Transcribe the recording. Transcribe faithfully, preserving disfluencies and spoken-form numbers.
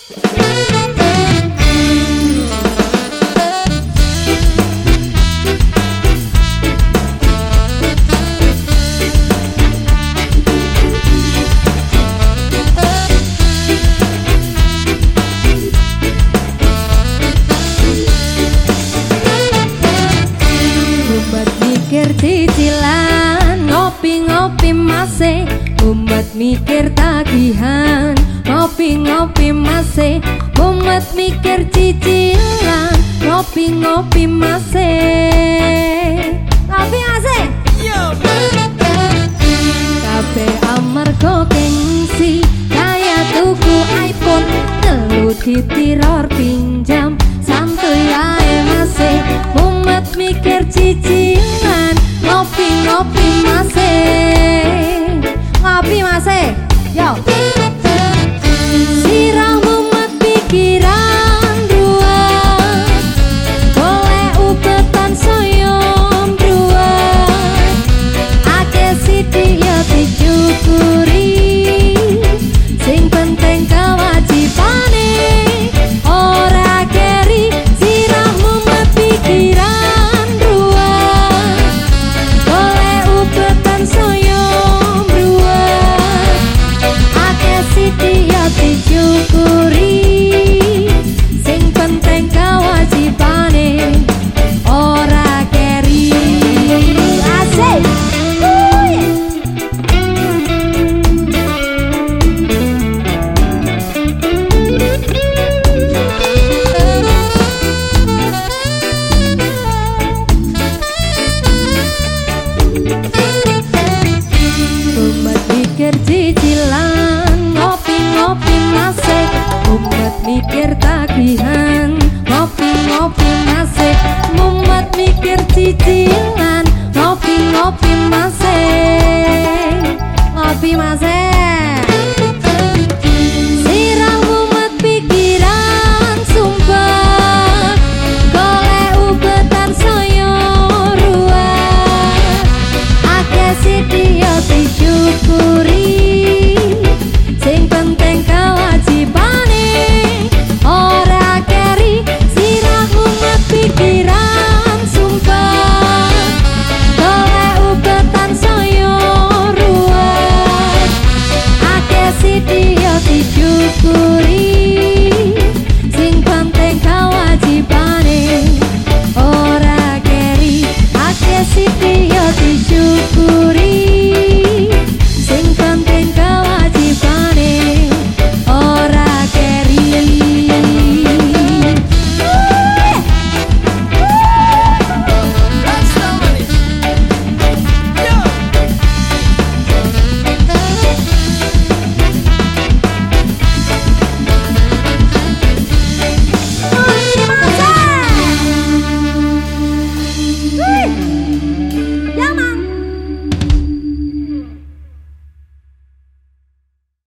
Cicilan ngopi-ngopi masih umat mikir tagihan ngopi-ngopi masih umat mikir cicilan ngopi-ngopi masih ngopi masih kabeh amarga gengsi kaya tuku iPhone telu ditiror pinjam santuy ae masih umat mikir cicilan ngopi-ngopi masih ngopi masih yo sirah mumet pikiran ruang golek ubetan soyom ruang ake sithik ya disyukuri sing penting kewajibane ora keri sirah mumet pikiran ruang golek ubetan soyom ruang ake sithik ya disyukuri sing penting kewajibane ora keri asik umat mikir cicilan ngopi-ngopi masih umat mikir tagihan ngopi-ngopi masih umat mikir cicilan ngopi-ngopi masih ngopi masih sirah umat pikiran sumpah golek ubetan soyo ruang ake sithik ya disyukuri sing penting kewajibane ora keri sirah umat pikiran sumpah golek ubetan soyo ruang ake sithik ya disyukuri